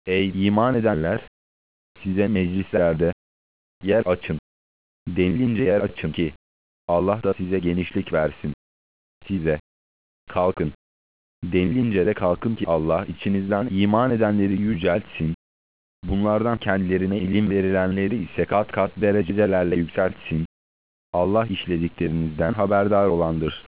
Ey iman edenler! Size meclislerde yer açın denilince yer açın ki Allah da size genişlik versin. Size kalkın denilince de kalkın ki Allah içinizden iman edenleri yüceltsin. Bunlardan kendilerine ilim verilenleri ise kat kat derecelerle yükseltsin. Allah işlediklerinizden haberdar olandır.